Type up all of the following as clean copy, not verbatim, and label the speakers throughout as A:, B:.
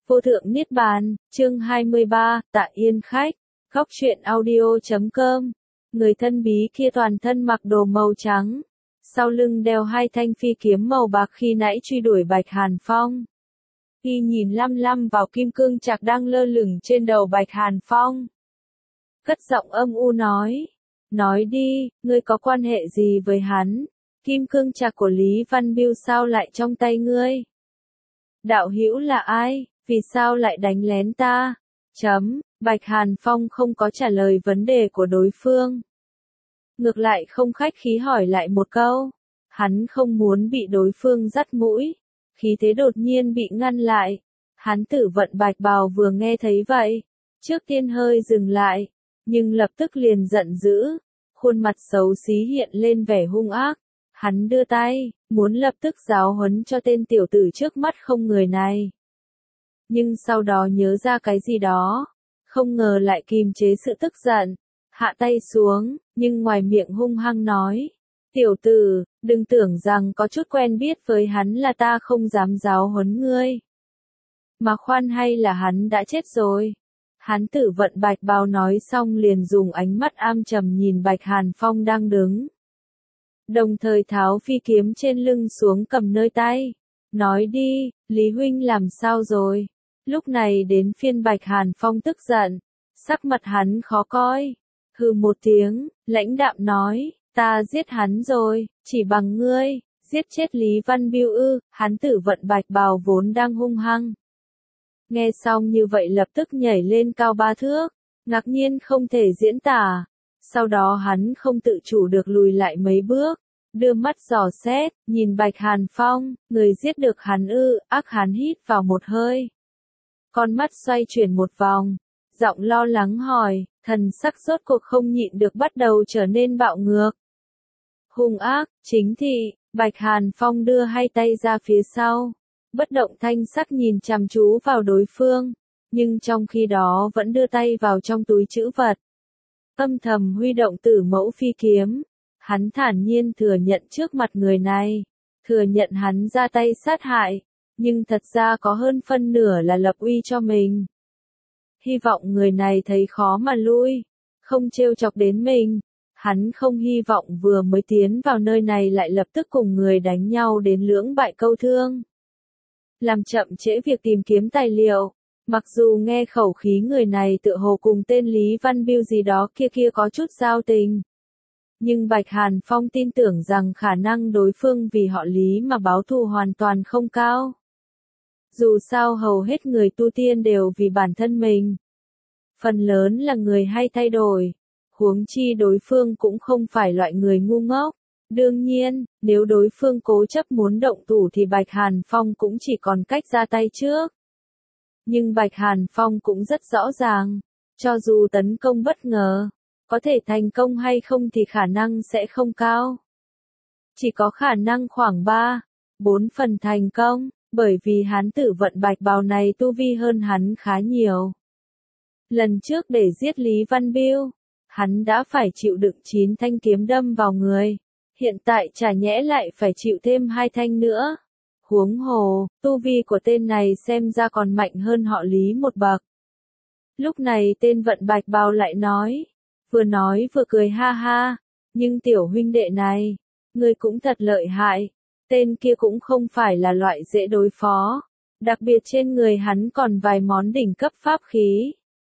A: Vô thượng Niết Bàn, chương 23, Tạ Yên khách, góc truyện audio.com. Người thân bí kia toàn thân mặc đồ màu trắng, sau lưng đeo hai thanh phi kiếm màu bạc khi nãy truy đuổi Bạch Hàn Phong. Y nhìn lăm lăm vào kim cương trạc đang lơ lửng trên đầu Bạch Hàn Phong. Cất giọng âm u nói đi, ngươi có quan hệ gì với hắn? Kim cương trạc của Lý Văn Biêu sao lại trong tay ngươi? Đạo hữu là ai? Vì sao lại đánh lén ta? Bạch Hàn Phong không có trả lời vấn đề của đối phương. Ngược lại không khách khí hỏi lại một câu. Hắn không muốn bị đối phương dắt mũi. Khí thế đột nhiên bị ngăn lại. Hắn Tử Vận Bạch Bào vừa nghe thấy vậy. Trước tiên hơi dừng lại. Nhưng lập tức liền giận dữ. Khuôn mặt xấu xí hiện lên vẻ hung ác. Hắn đưa tay, muốn lập tức giáo huấn cho tên tiểu tử trước mắt không người này. Nhưng sau đó nhớ ra cái gì đó, không ngờ lại kìm chế sự tức giận, hạ tay xuống, nhưng ngoài miệng hung hăng nói, tiểu tử, đừng tưởng rằng có chút quen biết với hắn là ta không dám giáo huấn ngươi. Mà khoan hay là hắn đã chết rồi. Hắn Tử Vận Bạch Bào nói xong liền dùng ánh mắt am trầm nhìn Bạch Hàn Phong đang đứng. Đồng thời tháo phi kiếm trên lưng xuống cầm nơi tay. Nói đi, Lý Huynh làm sao rồi? Lúc này đến phiên Bạch Hàn Phong tức giận. Sắc mặt hắn khó coi. Hừ một tiếng, lãnh đạm nói, ta giết hắn rồi, chỉ bằng ngươi, giết chết Lý Văn Biêu ư? Hắn Tử Vận Bạch Bào vốn đang hung hăng. Nghe xong như vậy lập tức nhảy lên cao 3 thước, ngạc nhiên không thể diễn tả. Sau đó hắn không tự chủ được lùi lại mấy bước, đưa mắt dò xét, nhìn Bạch Hàn Phong, người giết được hắn ư? Ác hắn hít vào một hơi. Con mắt xoay chuyển một vòng, giọng lo lắng hỏi, thần sắc rốt cuộc không nhịn được bắt đầu trở nên bạo ngược. Hung ác, chính thị, Bạch Hàn Phong đưa hai tay ra phía sau, bất động thanh sắc nhìn chăm chú vào đối phương, nhưng trong khi đó vẫn đưa tay vào trong túi trữ vật. Âm thầm huy động Tử Mẫu phi kiếm, hắn thản nhiên thừa nhận trước mặt người này, thừa nhận hắn ra tay sát hại, nhưng thật ra có hơn phân nửa là lập uy cho mình. Hy vọng người này thấy khó mà lui, không trêu chọc đến mình. Hắn không hy vọng vừa mới tiến vào nơi này lại lập tức cùng người đánh nhau đến lưỡng bại câu thương. Làm chậm trễ việc tìm kiếm tài liệu, mặc dù nghe khẩu khí người này tựa hồ cùng tên Lý Văn Biêu gì đó kia có chút giao tình. Nhưng Bạch Hàn Phong tin tưởng rằng khả năng đối phương vì họ Lý mà báo thù hoàn toàn không cao. Dù sao hầu hết người tu tiên đều vì bản thân mình. Phần lớn là người hay thay đổi. Huống chi đối phương cũng không phải loại người ngu ngốc. Đương nhiên, nếu đối phương cố chấp muốn động thủ thì Bạch Hàn Phong cũng chỉ còn cách ra tay trước. Nhưng Bạch Hàn Phong cũng rất rõ ràng, cho dù tấn công bất ngờ, có thể thành công hay không thì khả năng sẽ không cao. Chỉ có khả năng khoảng 3-4 phần thành công, bởi vì hắn Tử Vận Bạch Bào này tu vi hơn hắn khá nhiều. Lần trước để giết Lý Văn Biêu, hắn đã phải chịu đựng 9 thanh kiếm đâm vào người, hiện tại chả nhẽ lại phải chịu thêm 2 thanh nữa. Huống hồ, tu vi của tên này xem ra còn mạnh hơn họ Lý một bậc. Lúc này tên Vận Bạch Bào lại nói vừa cười ha ha, nhưng tiểu huynh đệ này, ngươi cũng thật lợi hại, tên kia cũng không phải là loại dễ đối phó, đặc biệt trên người hắn còn vài món đỉnh cấp pháp khí.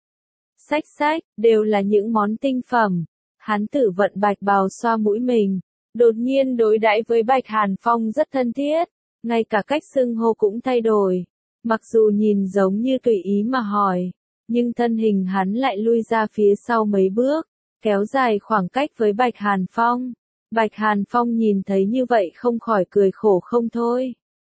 A: Sách, đều là những món tinh phẩm. Hắn Tử Vận Bạch Bào xoa mũi mình, đột nhiên đối đãi với Bạch Hàn Phong rất thân thiết, ngay cả cách xưng hô cũng thay đổi. Mặc dù nhìn giống như tùy ý mà hỏi, nhưng thân hình hắn lại lui ra phía sau mấy bước, kéo dài khoảng cách với Bạch Hàn Phong. Bạch Hàn Phong nhìn thấy như vậy không khỏi cười khổ không thôi.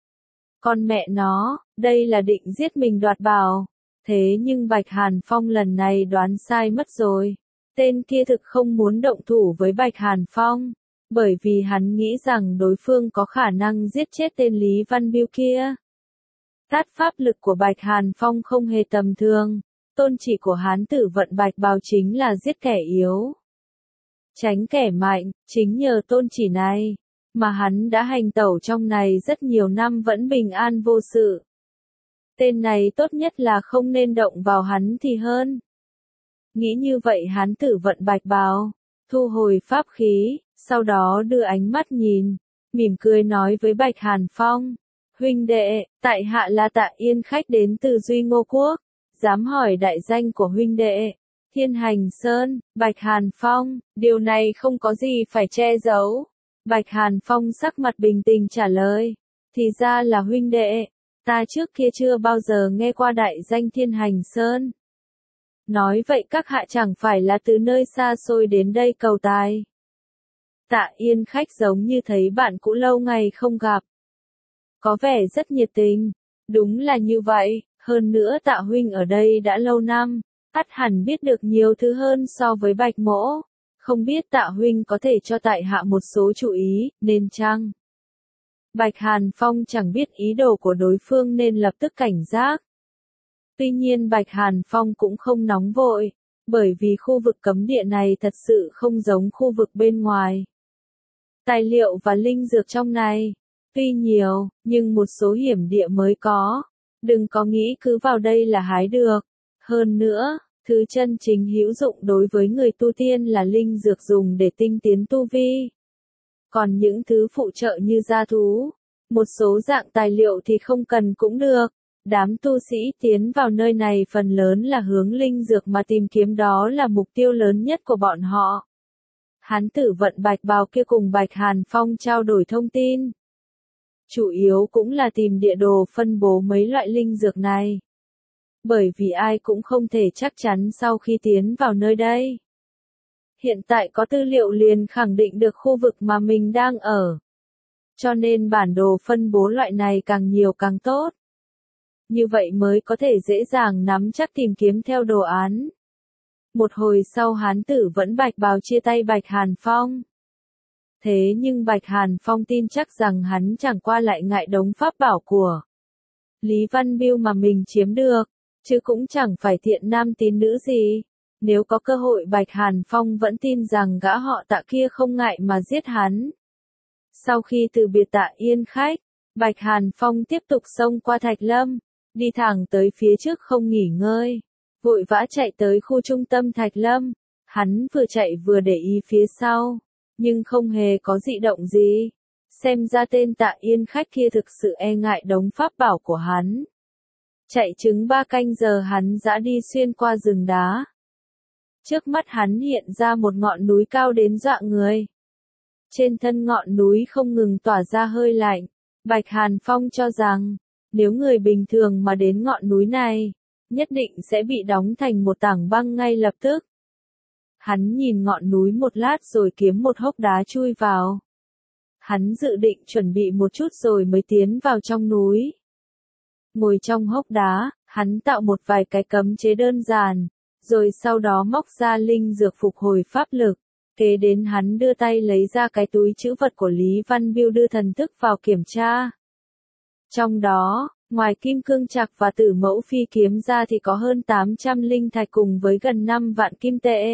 A: Con mẹ nó, đây là định giết mình đoạt bảo. Thế nhưng Bạch Hàn Phong lần này đoán sai mất rồi. Tên kia thực không muốn động thủ với Bạch Hàn Phong, bởi vì hắn nghĩ rằng đối phương có khả năng giết chết tên Lý Văn Biêu kia. Tát pháp lực của Bạch Hàn Phong không hề tầm thường, tôn chỉ của hắn Tử Vận Bạch Bào chính là giết kẻ yếu, tránh kẻ mạnh. Chính nhờ tôn chỉ này, mà hắn đã hành tẩu trong này rất nhiều năm vẫn bình an vô sự. Tên này tốt nhất là không nên động vào hắn thì hơn. Nghĩ như vậy Hán Tử Vận bạch bào, thu hồi pháp khí, sau đó đưa ánh mắt nhìn, mỉm cười nói với Bạch Hàn Phong, huynh đệ, tại hạ là Tạ Yên khách đến từ Duy Ngô Quốc, dám hỏi đại danh của huynh đệ. Thiên Hành Sơn, Bạch Hàn Phong, điều này không có gì phải che giấu. Bạch Hàn Phong sắc mặt bình tĩnh trả lời, thì ra là huynh đệ, ta trước kia chưa bao giờ nghe qua đại danh Thiên Hành Sơn. Nói vậy các hạ chẳng phải là từ nơi xa xôi đến đây cầu tài. Tạ Yên khách giống như thấy bạn cũ lâu ngày không gặp. Có vẻ rất nhiệt tình. Đúng là như vậy, hơn nữa Tạ huynh ở đây đã lâu năm, ắt hẳn biết được nhiều thứ hơn so với Bạch mỗ. Không biết Tạ huynh có thể cho tại hạ một số chú ý, nên chăng? Bạch Hàn Phong chẳng biết ý đồ của đối phương nên lập tức cảnh giác. Tuy nhiên Bạch Hàn Phong cũng không nóng vội, bởi vì khu vực cấm địa này thật sự không giống khu vực bên ngoài. Tài liệu và linh dược trong này, tuy nhiều, nhưng một số hiểm địa mới có. Đừng có nghĩ cứ vào đây là hái được. Hơn nữa, thứ chân chính hữu dụng đối với người tu tiên là linh dược dùng để tinh tiến tu vi. Còn những thứ phụ trợ như gia thú, một số dạng tài liệu thì không cần cũng được. Đám tu sĩ tiến vào nơi này phần lớn là hướng linh dược mà tìm kiếm, đó là mục tiêu lớn nhất của bọn họ. Hán Tử Vận bạch bào kia cùng Bạch Hàn Phong trao đổi thông tin. Chủ yếu cũng là tìm địa đồ phân bố mấy loại linh dược này. Bởi vì ai cũng không thể chắc chắn sau khi tiến vào nơi đây. Hiện tại có tư liệu liền khẳng định được khu vực mà mình đang ở. Cho nên bản đồ phân bố loại này càng nhiều càng tốt. Như vậy mới có thể dễ dàng nắm chắc tìm kiếm theo đồ án. Một hồi sau Hán Tử Vẫn bạch bào chia tay Bạch Hàn Phong. Thế nhưng Bạch Hàn Phong tin chắc rằng hắn chẳng qua lại ngại đống pháp bảo của Lý Văn Biêu mà mình chiếm được, chứ cũng chẳng phải thiện nam tín nữ gì. Nếu có cơ hội Bạch Hàn Phong vẫn tin rằng gã họ Tạ kia không ngại mà giết hắn. Sau khi từ biệt Tạ Yên khách, Bạch Hàn Phong tiếp tục xông qua Thạch Lâm, đi thẳng tới phía trước không nghỉ ngơi, vội vã chạy tới khu trung tâm Thạch Lâm. Hắn vừa chạy vừa để ý phía sau, nhưng không hề có dị động gì. Xem ra tên Tạ Yên khách kia thực sự e ngại đống pháp bảo của hắn. Chạy chừng 3 canh giờ hắn đã đi xuyên qua rừng đá. Trước mắt hắn hiện ra một ngọn núi cao đến dọa người. Trên thân ngọn núi không ngừng tỏa ra hơi lạnh. Bạch Hàn Phong cho rằng, nếu người bình thường mà đến ngọn núi này, nhất định sẽ bị đóng thành một tảng băng ngay lập tức. Hắn nhìn ngọn núi một lát rồi kiếm một hốc đá chui vào. Hắn dự định chuẩn bị một chút rồi mới tiến vào trong núi. Ngồi trong hốc đá, hắn tạo một vài cái cấm chế đơn giản, rồi sau đó móc ra linh dược phục hồi pháp lực. Kế đến hắn đưa tay lấy ra cái túi trữ vật của Lý Văn Biêu đưa thần thức vào kiểm tra. Trong đó, ngoài kim cương trạc và tử mẫu phi kiếm ra thì có hơn 800 linh thạch cùng với gần 5 vạn kim tệ.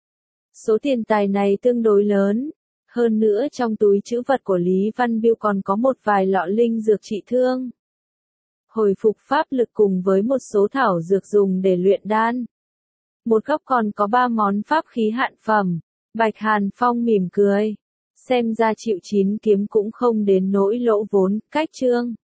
A: Số tiền tài này tương đối lớn. Hơn nữa trong túi trữ vật của Lý Văn Biêu còn có một vài lọ linh dược trị thương, hồi phục pháp lực cùng với một số thảo dược dùng để luyện đan. Một góc còn có 3 món pháp khí hạn phẩm. Bạch Hàn Phong mỉm cười. Xem ra chịu 9 kiếm cũng không đến nỗi lỗ vốn, cách chương.